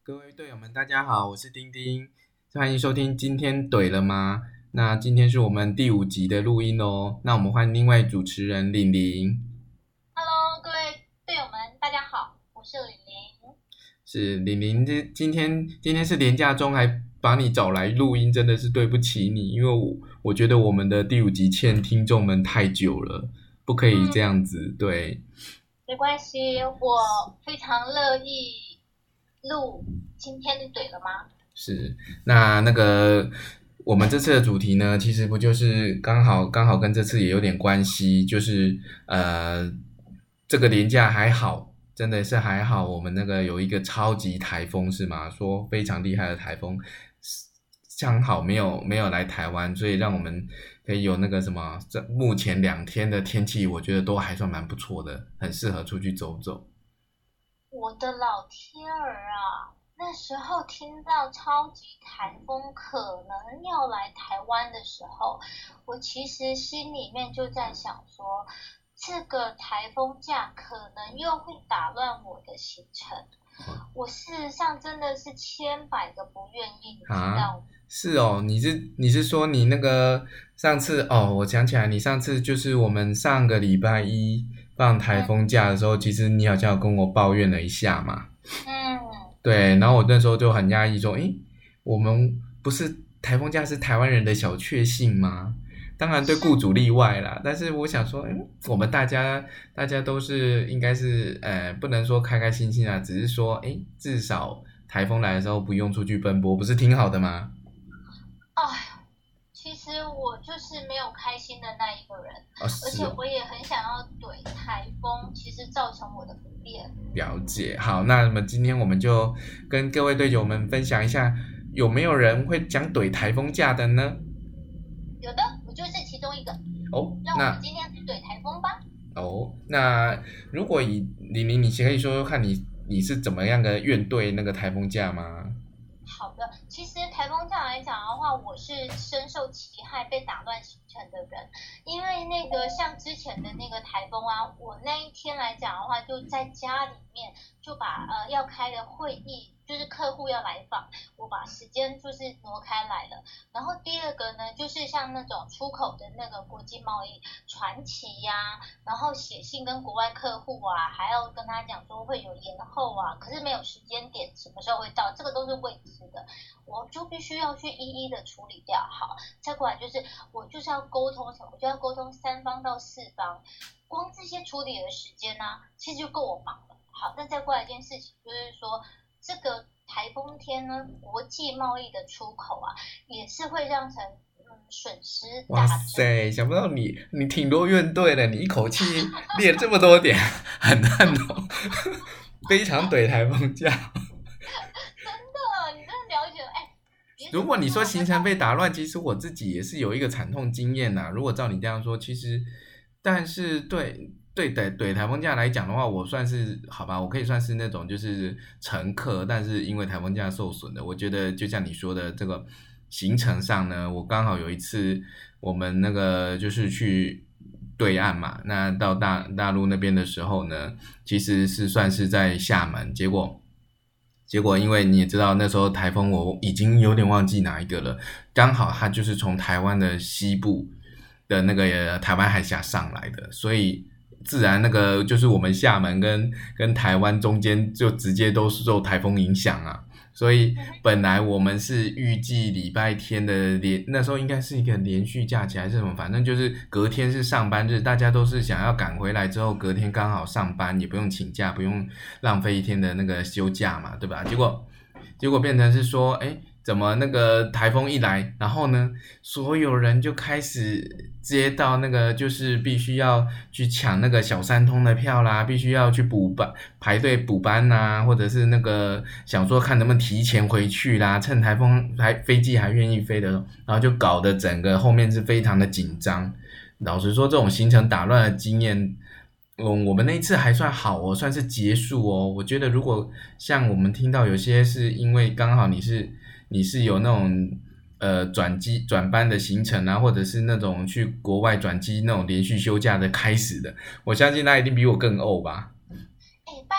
各位队友们，大家好，我是丁丁，欢迎收听今天怼了吗？那今天是我们第5集的录音哦。那我们换另外主持人玲玲。 Hello，各位队友们，大家好，我是玲玲。 是玲玲，今天是连假中还把你找来录音，真的是对不起你，因为我觉得我们的第5集欠听众们太久了，不可以这样子，对。 没关系，我非常乐意录今天的怼了吗？ 是，那个我们这次的主题呢，其实不就是刚好跟这次也有点关系，就是这个连假还好，真的是还好，我们那个有一个超级台风是吗？说非常厉害的台风，刚好没有来台湾，所以让我们可以有那个什么，这目前2天的天气，我觉得都还算蛮不错的，很适合出去走走。 我的老天儿啊！那时候听到超级台风可能要来台湾的时候，我其实心里面就在想说，这个台风假可能又会打乱我的行程。我事实上真的是千百个不愿意，你知道吗？ 是哦，你是说你那个上次哦，我想起来，你上次就是我们上个礼拜一放台风假的时候，其实你好像有跟我抱怨了一下嘛。对，然后我那时候就很压抑说，诶，我们不是台风假是台湾人的小确幸吗？当然对雇主例外啦，但是我想说，我们大家都是应该是不能说开开心心啊，只是说，至少台风来的时候不用出去奔波，不是挺好的吗？ 哎，其实我就是没有开心的那一个人，而且是哦， 我也很想要怼台风，其实造成我的不便。 了解。好，那么今天我们就跟各位队友们分享一下，有没有人会讲怼台风假的呢？ 有的，我就是其中一个。 哦， 让我们今天怼台风吧。 那如果以李明，你可以说说看你是怎么样的怨对那个台风假吗？ 好的，其实台风假来讲的话，我是深受其害被打乱行程的人，因为那个像之前的那个台风啊，我那一天来讲的话，就在家里面就把要开的会议，就是客户要来访，我把时间就是挪开来了。然后第二个呢，就是像那种出口的那个国际贸易传奇呀、然后写信跟国外客户啊，还要跟他讲说会有延后啊，可是没有时间点，什么时候会到，这个都是未知的，我就必须要去一一的处理掉。好，再过来就是我就是要沟通什么，我就要沟通3方到4方，光这些处理的时间呢、其实就够我忙了。好，那再过来一件事情就是说，这个台风天呢，国际贸易的出口啊，也是会让成损失哇大增。 塞，想不到你挺多怨对的，你一口气列这么多点，很烂哦，非常怼台风假。 你真的了解了？哎，别这如果你说么说， 行程被打乱，其实我自己也是有一个惨痛经验呐、如果照你这样说，其实，但是对台风假来讲的话，我算是好吧，我可以算是那种就是乘客，但是因为台风假受损的，我觉得就像你说的这个行程上呢，我刚好有一次我们那个就是去对岸嘛，那到大陆那边的时候呢，其实是算是在厦门，结果因为你也知道那时候台风我已经有点忘记哪一个了，刚好它就是从台湾的西部的那个台湾海峡上来的，所以自然那个就是我们厦门跟台湾中间就直接都是受台风影响啊。所以本来我们是预计礼拜天的那时候应该是一个连续假期还是什么，反正就是隔天是上班日，大家都是想要赶回来之后，隔天刚好上班，也不用请假，不用浪费一天的那个休假嘛，对吧？结果变成是说，怎么那个台风一来，然后呢，所有人就开始接到那个就是必须要去抢那个小三通的票啦，必须要去补班排队补班呐、或者是那个想说看能不能提前回去啦，趁台风飞机还愿意飞的，然后就搞得整个后面是非常的紧张。老实说，这种行程打乱的经验，我们那一次还算好哦，算是结束哦。我觉得如果像我们听到有些是因为刚好你是有那种转班的行程啊，或者是那种去国外转机那种连续休假的开始的，我相信他一定比我更怄吧。 拜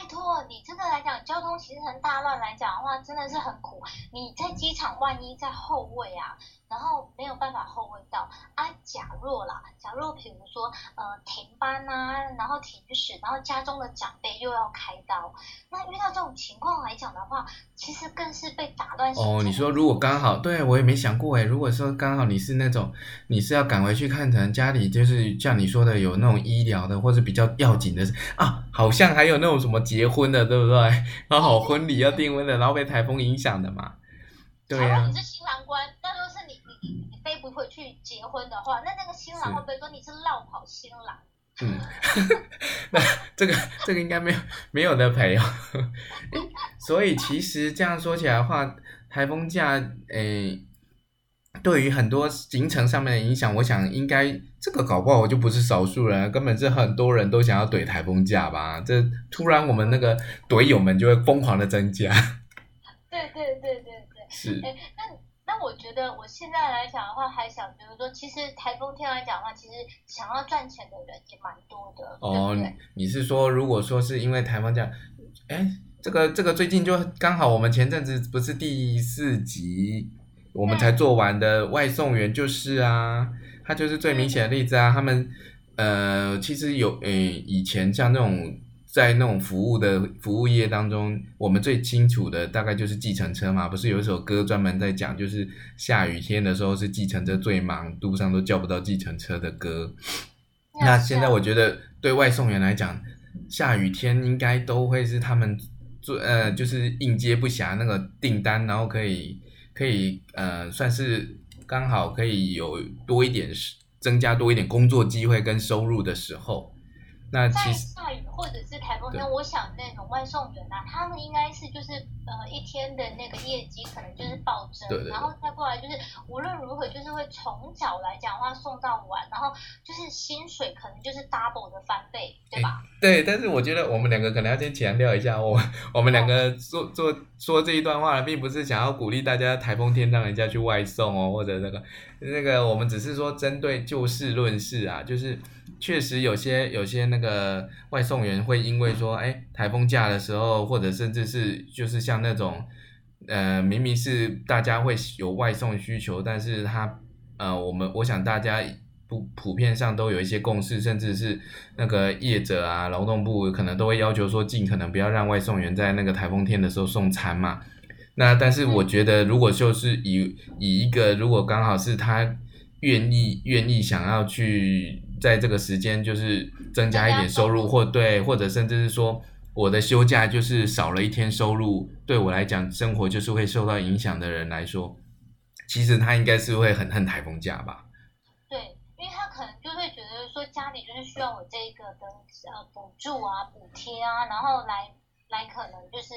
托你这个来讲，交通行程大乱来讲的话，真的是很苦。你在机场万一在后位啊，然后没有办法后位到啊，假若比如说停班啊，然后停驶，然后家中的长辈又要开刀，那遇到这种情况来讲的话，其实更是被打乱行程。 哦，你说如果刚好，对我也没想过诶，如果说刚好你是那种你是要赶回去看，可能家里就是像你说的有那种医疗的或者比较要紧的啊，好像还有那种什么结婚的，对不对？然后婚礼要订婚的，然后被台风影响的嘛。对呀、 假如你是新郎官，那如果是你飞不回去结婚的话，那个新郎会不会说你是落跑新郎？ 嗯，那这个应该没有得赔哦。所以其实这样说起来的话，台风假对于很多行程上面的影响，我想应该这个搞不好我就不是少数人，根本是很多人都想要怼台风假吧。这突然我们那个怼友们就会疯狂的增加。 对， 是， 那我觉得我现在来讲的话，还想就是说，其实台风天来讲的话，其实想要赚钱的人也蛮多的， 哦， 对不对？ 你是说如果说是因为台风假，哎，这个最近就刚好我们前阵子不是第4集我们才做完的外送员就是啊，他就是最明显的例子啊。他们其实有以前像那种在那种服务业当中，我们最清楚的大概就是计程车嘛，不是有一首歌专门在讲，就是下雨天的时候是计程车最忙，路上都叫不到计程车的歌。那现在我觉得对外送员来讲，下雨天应该都会是他们就是应接不暇那个订单，然后可以算是刚好可以有增加多一点工作机会跟收入的时候。那其在实下雨或者是台风天， 对我想那种外送员啊，他们应该是就是一天的那个业绩可能就是暴增， 对， 然后再过来就是无论如何就是会从早来讲的话送到晚，然后就是薪水可能就是 double 的翻倍，对吧？ 对，但是我觉得我们两个可能要先强调一下，我们两个说这一段话，并不是想要鼓励大家台风天让人家去外送哦，或者那个，我们只是说针对就事论事啊，就是确实有些那个外送员会因为说，哎，台风假的时候，或者甚至是就是像那种，明明是大家会有外送需求，但是我想大家普遍上都有一些共识，甚至是那个业者啊、劳动部可能都会要求说，尽可能不要让外送员在那个台风天的时候送餐嘛。那但是我觉得，如果就是以一个如果刚好是他愿意想要去在这个时间就是增加一点收入，或者甚至是说我的休假就是少了一天收入，对我来讲生活就是会受到影响的人来说，其实他应该是会很恨台风假吧。 对，因为他可能就会觉得说家里就是需要我这个的补助啊、补贴啊，然后来可能就是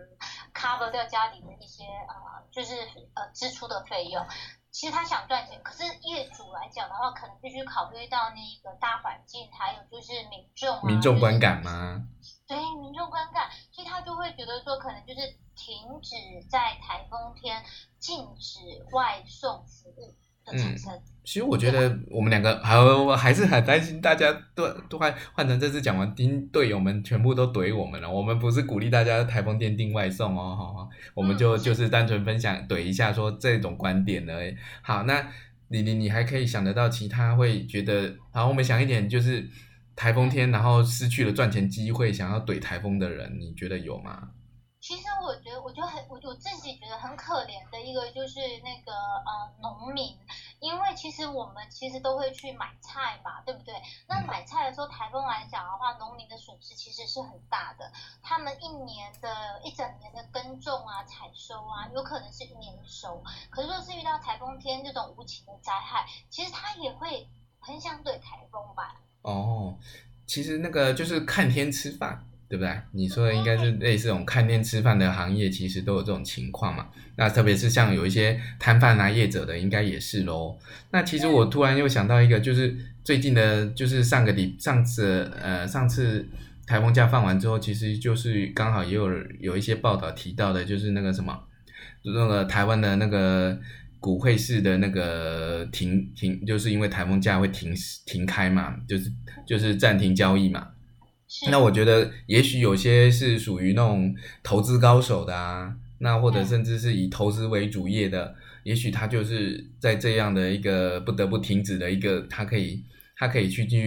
cover 掉家里的一些就是支出的费用。其实他想赚钱，可是业主来讲的话，可能必须考虑到那个大环境，还有就是民众观感吗？ 对，民众观感，所以他就会觉得说，可能就是停止在台风天禁止外送服务的产生。 其实我觉得我们两个还是很担心大家都换成这次讲完，队友们全部都怼我们了。我们不是鼓励大家台风天订外送哦，好，我们就是单纯分享怼一下说这种观点而已。好，那你还可以想得到其他会觉得，好，我们想一点就是台风天然后失去了赚钱机会，想要怼台风的人，你觉得有吗？ 其实我觉得，我自己觉得很可怜的一个就是那个农民，因为其实我们其实都会去买菜嘛，对不对？那买菜的时候，台风来讲的话，农民的损失其实是很大的。他们一整年的耕种啊、采收啊，有可能是年收。可是若是遇到台风天这种无情的灾害，其实他也会很想怼台风吧。 哦，其实那个就是看天吃饭。对不对？你说的应该是类似这种看天吃饭的行业，其实都有这种情况嘛。那特别是像有一些摊贩啊、业者的，应该也是咯。那其实我突然又想到一个，就是最近的，就是上次台风假放完之后，其实就是刚好也有一些报道提到的，就是那个什么，那个台湾的那个股汇市的那个就是因为台风假会停开嘛，就是暂停交易嘛。 是， 那我觉得也许有些是属于那种投资高手的啊，那或者甚至是以投资为主业的，也许他就是在这样的一个不得不停止的一个，他可以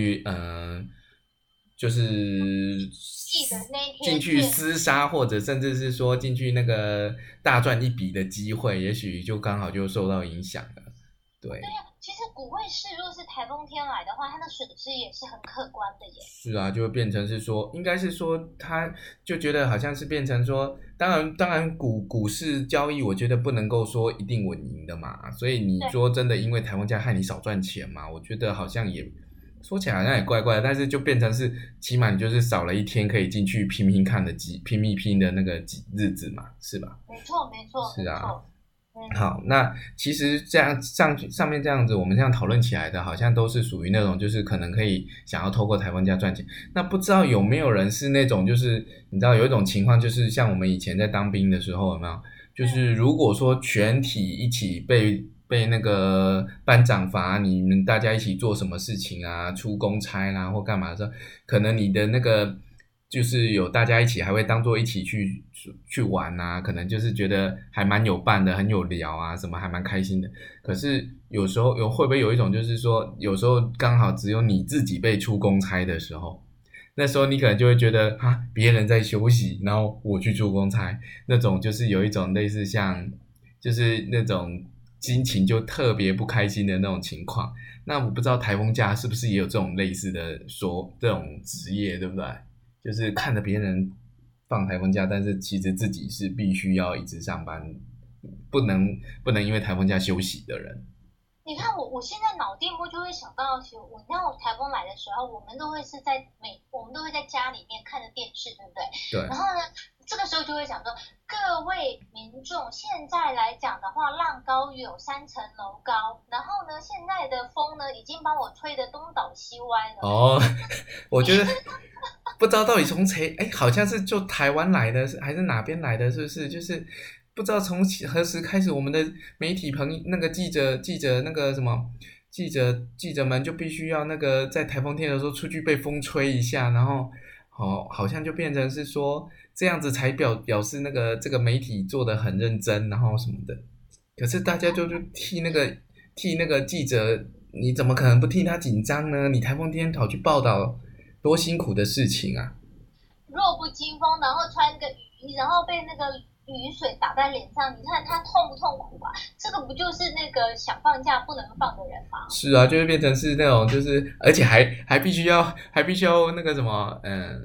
就是记得那一天进去厮杀，或者甚至是说进去那个大赚一笔的机会，也许就刚好就受到影响了。对， 对呀，其实股汇市若是台风天来的话，它的损失也是很可观的耶。 是啊，就会变成是说，应该是说，他就觉得好像是变成说，当然股市交易，我觉得不能够说一定稳赢的嘛，所以你说真的，因为台风假害你少赚钱嘛，我觉得好像也说起来好像也怪怪的，但是就变成是起码你就是少了一天可以进去拼拼看的拼的那个日子嘛，是吧？ 没错，没错， 是啊。 没错。 好，那其实这样上面这样子，我们这样讨论起来的，好像都是属于那种，就是可能可以想要透过台风假赚钱。那不知道有没有人是那种，就是你知道有一种情况，就是像我们以前在当兵的时候，有没有？就是如果说全体一起被那个班长罚，你们大家一起做什么事情啊，出公差啦或干嘛的时候，可能你的那个。就是有大家一起，还会当做一起去玩啊，可能就是觉得还蛮有伴的，很有聊啊，什么还蛮开心的。可是有时候会不会有一种，就是说有时候刚好只有你自己被出公差的时候，那时候你可能就会觉得啊，别人在休息，然后我去出公差，那种就是有一种类似像，就是那种心情就特别不开心的那种情况。那我不知道台风假是不是也有这种类似的这种职业，对不对？就是看着别人放台风假，但是其实自己是必须要一直上班，不能因为台风假休息的人。 你看我现在脑电波就会想到，你看我台风来的时候，我们都会在家里面看着电视，对不对？ 对。 然后呢，这个时候就会想说，各位民众，现在来讲的话，浪高有3层楼高，然后呢，现在的风呢已经把我吹得东倒西歪了。 哦，我觉得不知道到底从谁，好像是就台湾来的，还是哪边来的，是不是？就是不知道从何时开始，我们的媒体那个记者那个什么记者们就必须要那个在台风天的时候出去被风吹一下，然后好像就变成是说这样子才表示那个这个媒体做得很认真，然后什么的。可是大家就替那个记者，你怎么可能不替他紧张呢？你台风天跑去报道，多辛苦的事情啊！ 弱不禁风，然后穿个雨衣，然后被那个雨水打在脸上，你看他痛不痛苦啊？这个不就是那个想放假不能放的人吗？ 是啊，就会变成是那种，就是而且还必须要那个什么，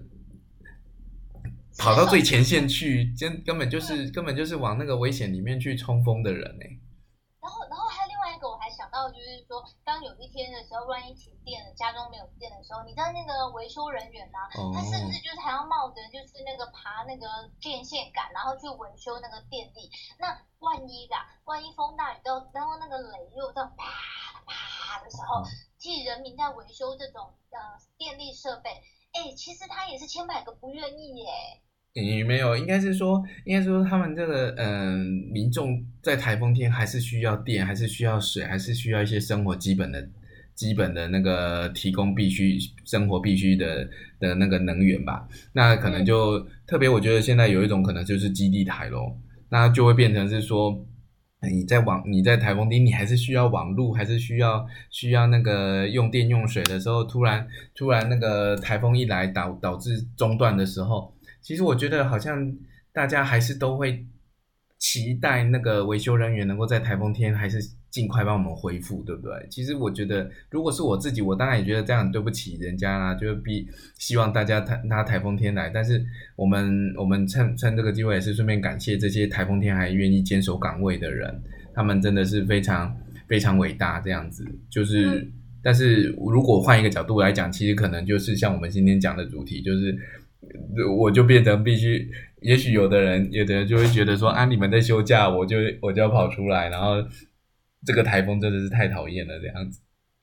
跑到最前线去，根本就是往那个危险里面去冲锋的人欸。 然后还有另外一个，我还想到就是说，当有一天的时候，万一停电了，家中没有电的时候，你知道那个维修人员啊，他甚至就是还要冒着就是那个爬那个电线杆，然后去维修那个电力。那万一风大雨到，然后那个雷又到啪啪的时候，替人民在维修这种电力设备，其实他也是千百个不愿意耶。 没有，应该是说他们这个民众在台风天还是需要电，还是需要水，还是需要一些生活基本的那个提供生活必须的那个能源吧。那可能就特别，我觉得现在有一种可能就是基地台咯，那就会变成是说你在台风天你还是需要网路，还是需要那个用电用水的时候，突然那个台风一来导致中断的时候。其实我觉得好像大家还是都会期待那个维修人员能够在台风天还是尽快帮我们恢复，对不对？其实我觉得如果是我自己，我当然也觉得这样对不起人家啦，就是希望大家台风天来，但是我们趁这个机会也是顺便感谢这些台风天还愿意坚守岗位的人，他们真的是非常非常伟大这样子。就是但是如果换一个角度来讲，其实可能就是像我们今天讲的主题，就是我就变成必须，也许有的人就会觉得说啊，你们在休假，我就要跑出来，然后这个台风真的是太讨厌了这样子。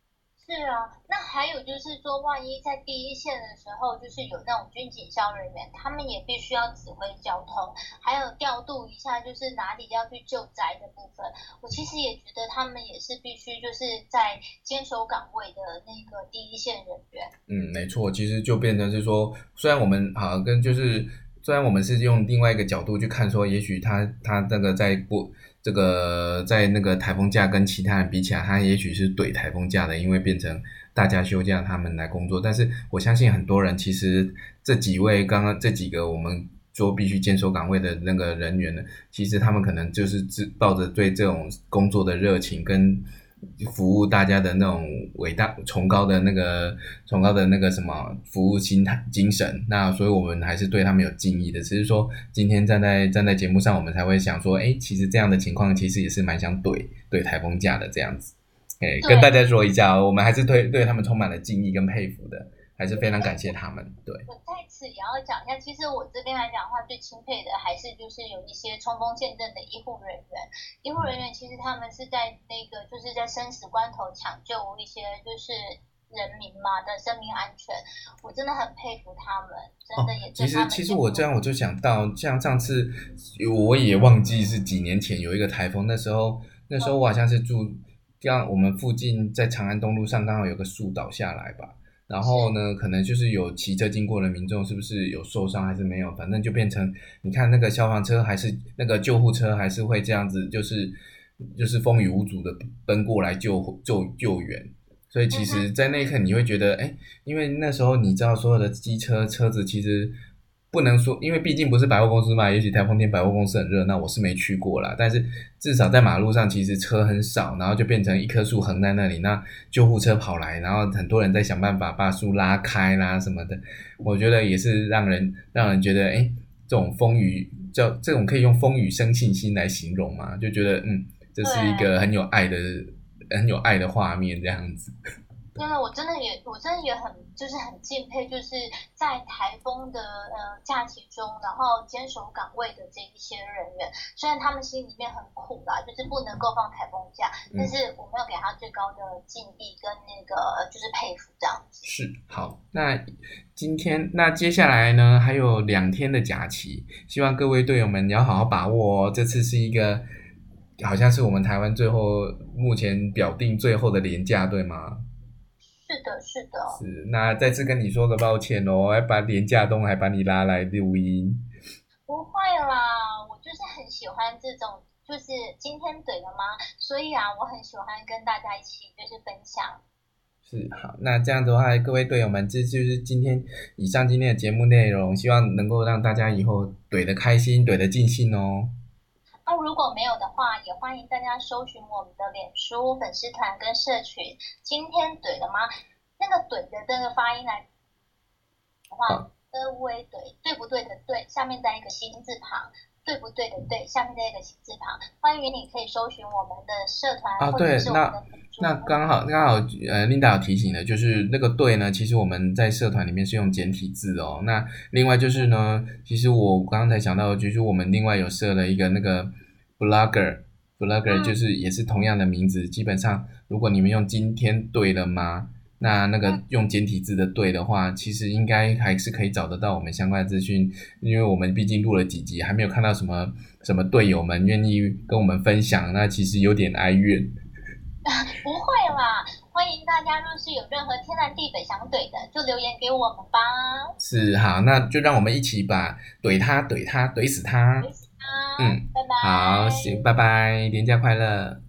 是啊，那还有就是说，万一在第一线的时候，就是有那种军警消人员，他们也必须要指挥交通，还有调度一下，就是哪里要去救灾的部分。我其实也觉得他们也是必须就是在坚守岗位的那个第一线人员。 没错，其实就变成是说，虽然我们好跟就是虽然我们是用另外一个角度去看说，也许他那个这个在那个台风假跟其他人比起来，他也许是怼台风假的，因为变成大家休假，他们来工作。但是我相信很多人其实这几位刚刚这几个我们说必须坚守岗位的那个人员呢，其实他们可能就是抱着对这种工作的热情跟服务大家的那种伟大崇高的那个什么服务精神，那所以我们还是对他们有敬意的。只是说今天站在节目上，我们才会想说，其实这样的情况其实也是蛮想怼台风假的这样子。跟大家说一下，我们还是对他们充满了敬意跟佩服的，还是非常感谢他们。对， 我在此也要讲一下，其实我这边来讲的话，最钦佩的还是就是有一些冲锋陷阵的医护人员。医护人员其实他们是在那个就是在生死关头抢救一些就是人民嘛的生命安全，我真的很佩服他们，真的也其实我这样我就想到，像上次我也忘记是几年前有一个台风，那时候我好像是住像我们附近在长安东路上刚好有个树倒下来吧，然后呢可能就是有骑车经过的民众是不是有受伤还是没有，反正就变成你看那个消防车还是那个救护车还是会这样子，就是风雨无阻的奔过来救援。所以其实在那一刻你会觉得因为那时候你知道所有的车子其实不能说，因为毕竟不是百货公司嘛，也许台风天百货公司很热闹，我是没去过啦，但是至少在马路上其实车很少，然后就变成一棵树横在那里，那救护车跑来，然后很多人在想办法把树拉开啦什么的，我觉得也是让人觉得这种这种可以用风雨生信心来形容嘛，就觉得这是一个很有爱的画面这样子。 真的，我真的也很敬佩，就是在台风的假期中，然后坚守岗位的这一些人员。虽然他们心里面很苦啦，就是不能够放台风假，但是我们要给他最高的敬意跟那个就是佩服这样子。 是，好，那接下来呢还有2天的假期，希望各位队友们要好好把握哦。这次是一个好像是我们台湾目前表定最后的连假，对吗？ 是的。 是，那再次跟你说个抱歉哦，还把连假东还把你拉来录音。 不会啦，我就是很喜欢这种，就是今天怼了吗？所以啊，我很喜欢跟大家一起就是分享。 是，好，那这样子的话，各位队友们，这就是以上今天的节目内容，希望能够让大家以后怼得开心，怼得尽兴哦。 如果没有的话，也欢迎大家搜寻我们的脸书粉丝团跟社群。今天怼了吗？那个怼的那个发音来的话，微怼，对不对的对，下面再一个心字旁，对不对的对，下面再一个心字旁。欢迎你可以搜寻我们的社团，或者是我们的那刚好Linda 有提醒的，就是那个对呢，其实我们在社团里面是用简体字哦。那另外就是呢，其实我刚才想到，就是我们另外有设了一个那个 blogger 就是也是同样的名字。基本上如果你们用今天对了吗，那个用简体字的对的话，其实应该还是可以找得到我们相关的资讯，因为我们毕竟录了几集，还没有看到什么队友们愿意跟我们分享，那其实有点哀怨。 不会啦，欢迎大家，若是有任何天南地北想怼的，就留言给我们吧。 是，好，那就让我们一起把怼死他。 怼死他。拜拜。 好，行，拜拜，连假快乐。